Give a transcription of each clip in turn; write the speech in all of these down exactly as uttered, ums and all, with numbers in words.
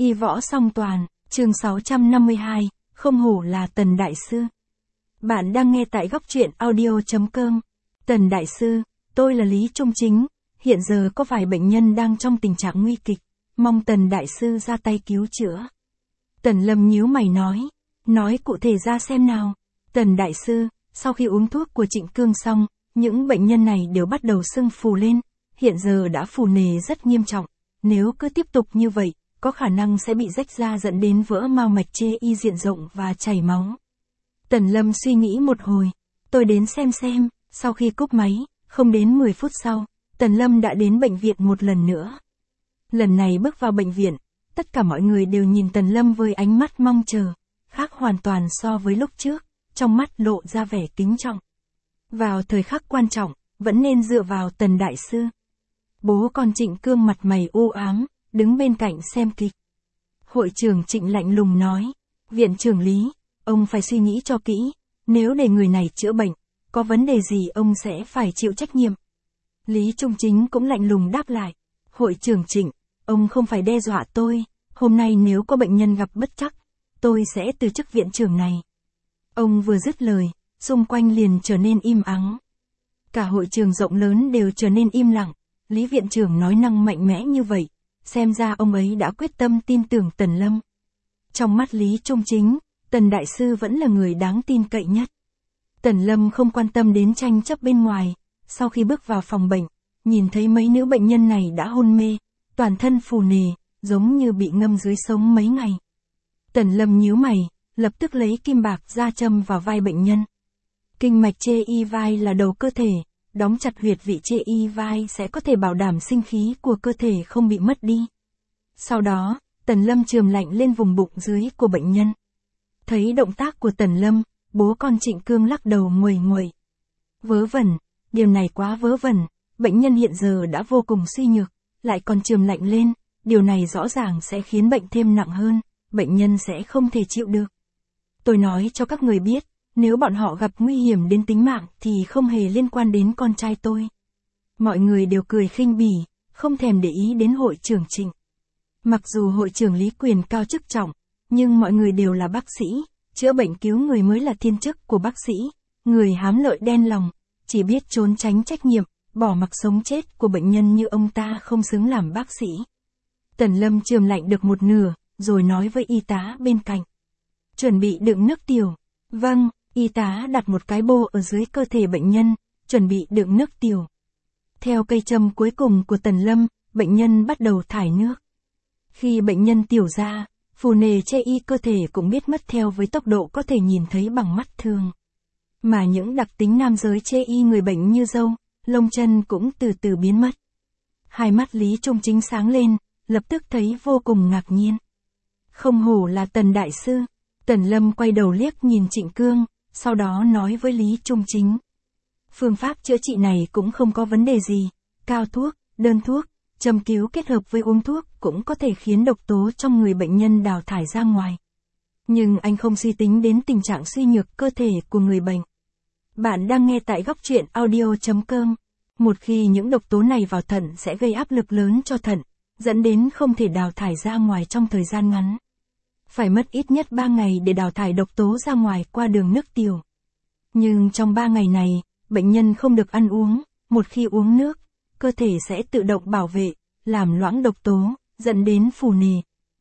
Y võ song toàn, chương sáu trăm năm mươi hai, không hổ là Tần Đại Sư. Bạn đang nghe tại góc truyện audio chấm com. Tần Đại Sư, tôi là Lý Trung Chính, hiện giờ có vài bệnh nhân đang trong tình trạng nguy kịch, mong Tần Đại Sư ra tay cứu chữa. Tần Lâm nhíu mày nói, nói cụ thể ra xem nào. Tần Đại Sư, sau khi uống thuốc của Trịnh Cương xong, những bệnh nhân này đều bắt đầu sưng phù lên, hiện giờ đã phù nề rất nghiêm trọng, nếu cứ tiếp tục như vậy, có khả năng sẽ bị rách da dẫn đến vỡ mao mạch chê y diện rộng và chảy máu. Tần Lâm suy nghĩ một hồi, tôi đến xem xem, sau khi cúp máy, không đến mười phút sau, Tần Lâm đã đến bệnh viện một lần nữa. Lần này bước vào bệnh viện, tất cả mọi người đều nhìn Tần Lâm với ánh mắt mong chờ, khác hoàn toàn so với lúc trước, trong mắt lộ ra vẻ kính trọng. Vào thời khắc quan trọng, vẫn nên dựa vào Tần Đại Sư. Bố con Trịnh Cương mặt mày u ám, đứng bên cạnh xem kịch. Hội trưởng Trịnh lạnh lùng nói, viện trưởng Lý, ông phải suy nghĩ cho kỹ, nếu để người này chữa bệnh, có vấn đề gì ông sẽ phải chịu trách nhiệm. Lý Trung Chính cũng lạnh lùng đáp lại, hội trưởng Trịnh, ông không phải đe dọa tôi, hôm nay nếu có bệnh nhân gặp bất trắc, tôi sẽ từ chức viện trưởng này. Ông vừa dứt lời, xung quanh liền trở nên im ắng. Cả hội trường rộng lớn đều trở nên im lặng, Lý viện trưởng nói năng mạnh mẽ như vậy, xem ra ông ấy đã quyết tâm tin tưởng Tần Lâm. Trong mắt Lý Trung Chính, Tần Đại Sư vẫn là người đáng tin cậy nhất. Tần Lâm không quan tâm đến tranh chấp bên ngoài, sau khi bước vào phòng bệnh, nhìn thấy mấy nữ bệnh nhân này đã hôn mê, toàn thân phù nề, giống như bị ngâm dưới sống mấy ngày. Tần Lâm nhíu mày, lập tức lấy kim bạc ra châm vào vai bệnh nhân. Kinh mạch chê y vai là đầu cơ thể, đóng chặt huyệt vị chê y vai sẽ có thể bảo đảm sinh khí của cơ thể không bị mất đi. Sau đó, Tần Lâm chườm lạnh lên vùng bụng dưới của bệnh nhân. Thấy động tác của Tần Lâm, bố con Trịnh Cương lắc đầu nguầy nguầy. Vớ vẩn, điều này quá vớ vẩn, bệnh nhân hiện giờ đã vô cùng suy nhược, lại còn chườm lạnh lên, điều này rõ ràng sẽ khiến bệnh thêm nặng hơn, bệnh nhân sẽ không thể chịu được. Tôi nói cho các người biết, nếu bọn họ gặp nguy hiểm đến tính mạng thì không hề liên quan đến con trai tôi. Mọi người đều cười khinh bỉ, không thèm để ý đến hội trưởng Trịnh. Mặc dù hội trưởng Lý quyền cao chức trọng, nhưng mọi người đều là bác sĩ, chữa bệnh cứu người mới là thiên chức của bác sĩ, người hám lợi đen lòng, chỉ biết trốn tránh trách nhiệm, bỏ mặc sống chết của bệnh nhân như ông ta không xứng làm bác sĩ. Tần Lâm chườm lạnh được một nửa, rồi nói với y tá bên cạnh. Chuẩn bị đựng nước tiểu. Vâng, y tá đặt một cái bô ở dưới cơ thể bệnh nhân, chuẩn bị đựng nước tiểu. Theo cây châm cuối cùng của Tần Lâm, bệnh nhân bắt đầu thải nước. Khi bệnh nhân tiểu ra, phù nề chê y cơ thể cũng biết mất theo với tốc độ có thể nhìn thấy bằng mắt thường. Mà những đặc tính nam giới chê y người bệnh như râu, lông chân cũng từ từ biến mất. Hai mắt Lý Trung Chính sáng lên, lập tức thấy vô cùng ngạc nhiên. Không hổ là Tần Đại Sư. Tần Lâm quay đầu liếc nhìn Trịnh Cương, sau đó nói với Lý Trung Chính. Phương pháp chữa trị này cũng không có vấn đề gì, cao thuốc, đơn thuốc, châm cứu kết hợp với uống thuốc cũng có thể khiến độc tố trong người bệnh nhân đào thải ra ngoài. Nhưng anh không suy tính đến tình trạng suy nhược cơ thể của người bệnh. Bạn đang nghe tại góc truyện audio chấm com. Một khi những độc tố này vào thận sẽ gây áp lực lớn cho thận, dẫn đến không thể đào thải ra ngoài trong thời gian ngắn. Phải mất ít nhất ba ngày để đào thải độc tố ra ngoài qua đường nước tiểu. Nhưng trong ba ngày này, bệnh nhân không được ăn uống, một khi uống nước, cơ thể sẽ tự động bảo vệ, làm loãng độc tố, dẫn đến phù nề.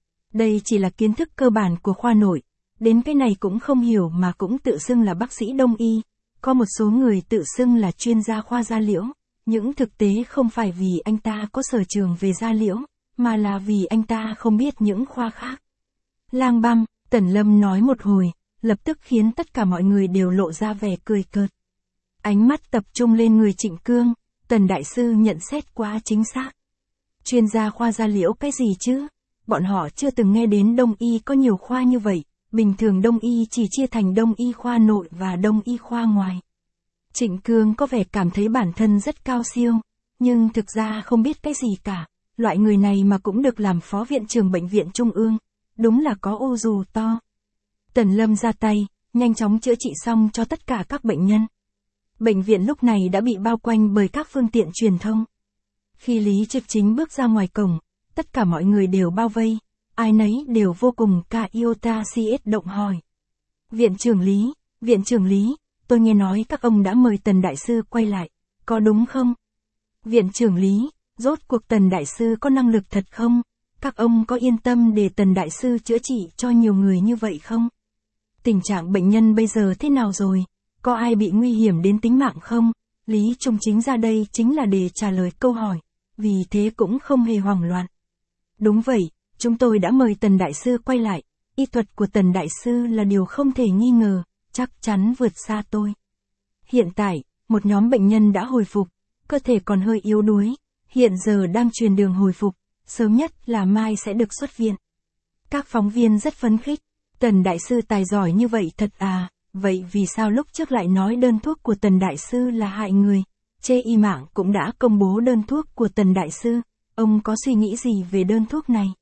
Đây chỉ là kiến thức cơ bản của khoa nội, đến cái này cũng không hiểu mà cũng tự xưng là bác sĩ đông y, có một số người tự xưng là chuyên gia khoa da liễu, những thực tế không phải vì anh ta có sở trường về da liễu, mà là vì anh ta không biết những khoa khác. Lang băm, Tần Lâm nói một hồi, lập tức khiến tất cả mọi người đều lộ ra vẻ cười cợt. Ánh mắt tập trung lên người Trịnh Cương, Tần Đại Sư nhận xét quá chính xác. Chuyên gia khoa da liễu cái gì chứ? Bọn họ chưa từng nghe đến đông y có nhiều khoa như vậy, bình thường đông y chỉ chia thành đông y khoa nội và đông y khoa ngoài. Trịnh Cương có vẻ cảm thấy bản thân rất cao siêu, nhưng thực ra không biết cái gì cả, loại người này mà cũng được làm phó viện trưởng bệnh viện Trung ương. Đúng là có ô dù to. Tần Lâm ra tay, nhanh chóng chữa trị xong cho tất cả các bệnh nhân. Bệnh viện lúc này đã bị bao quanh bởi các phương tiện truyền thông. Khi Lý Trực Chính bước ra ngoài cổng, tất cả mọi người đều bao vây, ai nấy đều vô cùng ca iota cs động hỏi. Viện trưởng Lý, viện trưởng Lý, tôi nghe nói các ông đã mời Tần Đại Sư quay lại, có đúng không? Viện trưởng Lý, rốt cuộc Tần Đại Sư có năng lực thật không? Các ông có yên tâm để Tần Đại Sư chữa trị cho nhiều người như vậy không? Tình trạng bệnh nhân bây giờ thế nào rồi? Có ai bị nguy hiểm đến tính mạng không? Lý Trung Chính ra đây chính là để trả lời câu hỏi, vì thế cũng không hề hoảng loạn. Đúng vậy, chúng tôi đã mời Tần Đại Sư quay lại, y thuật của Tần Đại Sư là điều không thể nghi ngờ, chắc chắn vượt xa tôi. Hiện tại, một nhóm bệnh nhân đã hồi phục, cơ thể còn hơi yếu đuối, hiện giờ đang truyền đường hồi phục, sớm nhất là mai sẽ được xuất viện. Các phóng viên rất phấn khích, Tần Đại Sư tài giỏi như vậy thật à, vậy vì sao lúc trước lại nói đơn thuốc của Tần Đại Sư là hại người? Chê y mạng cũng đã công bố đơn thuốc của Tần Đại Sư, ông có suy nghĩ gì về đơn thuốc này?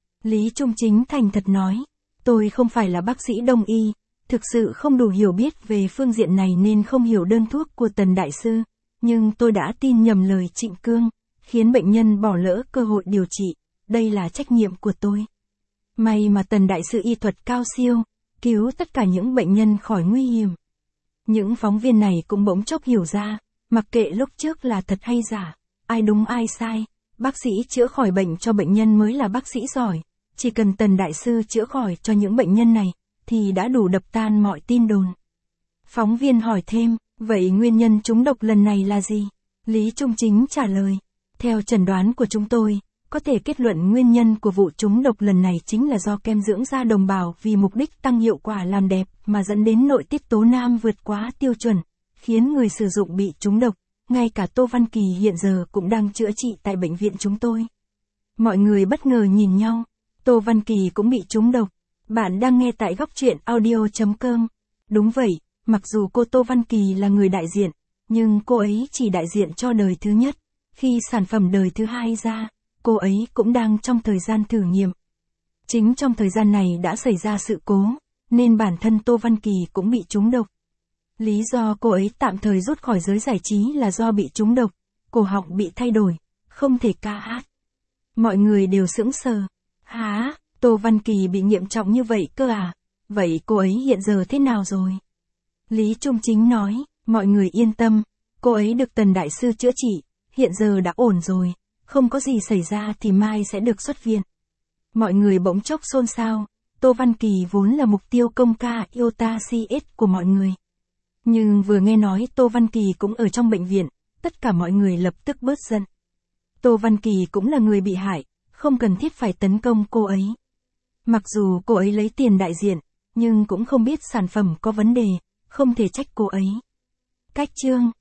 Lý Trung Chính thành thật nói, tôi không phải là bác sĩ đông y, thực sự không đủ hiểu biết về phương diện này nên không hiểu đơn thuốc của Tần Đại Sư, nhưng tôi đã tin nhầm lời Trịnh Cương, khiến bệnh nhân bỏ lỡ cơ hội điều trị, đây là trách nhiệm của tôi. May mà Tần Đại Sư y thuật cao siêu, cứu tất cả những bệnh nhân khỏi nguy hiểm. Những phóng viên này cũng bỗng chốc hiểu ra, mặc kệ lúc trước là thật hay giả, ai đúng ai sai, bác sĩ chữa khỏi bệnh cho bệnh nhân mới là bác sĩ giỏi, chỉ cần Tần Đại Sư chữa khỏi cho những bệnh nhân này, thì đã đủ đập tan mọi tin đồn. Phóng viên hỏi thêm, vậy nguyên nhân trúng độc lần này là gì? Lý Trung Chính trả lời, theo chẩn đoán của chúng tôi, có thể kết luận nguyên nhân của vụ trúng độc lần này chính là do kem dưỡng da đồng bào vì mục đích tăng hiệu quả làm đẹp mà dẫn đến nội tiết tố nam vượt quá tiêu chuẩn, khiến người sử dụng bị trúng độc. Ngay cả Tô Văn Kỳ hiện giờ cũng đang chữa trị tại bệnh viện chúng tôi. Mọi người bất ngờ nhìn nhau, Tô Văn Kỳ cũng bị trúng độc. Bạn đang nghe tại góc truyện audio chấm com. Đúng vậy, mặc dù cô Tô Văn Kỳ là người đại diện, nhưng cô ấy chỉ đại diện cho đời thứ nhất. Khi sản phẩm đời thứ hai ra, cô ấy cũng đang trong thời gian thử nghiệm. Chính trong thời gian này đã xảy ra sự cố, nên bản thân Tô Văn Kỳ cũng bị trúng độc. Lý do cô ấy tạm thời rút khỏi giới giải trí là do bị trúng độc, cổ họng bị thay đổi, không thể ca hát. Mọi người đều sững sờ. Hả, Tô Văn Kỳ bị nghiêm trọng như vậy cơ à? Vậy cô ấy hiện giờ thế nào rồi? Lý Trung Chính nói, mọi người yên tâm, cô ấy được Tần Đại Sư chữa trị, hiện giờ đã ổn rồi, không có gì xảy ra thì mai sẽ được xuất viện. Mọi người bỗng chốc xôn xao, Tô Văn Kỳ vốn là mục tiêu công ca iota cs của mọi người. Nhưng vừa nghe nói Tô Văn Kỳ cũng ở trong bệnh viện, tất cả mọi người lập tức bớt giận. Tô Văn Kỳ cũng là người bị hại, không cần thiết phải tấn công cô ấy. Mặc dù cô ấy lấy tiền đại diện, nhưng cũng không biết sản phẩm có vấn đề, không thể trách cô ấy. Cách chương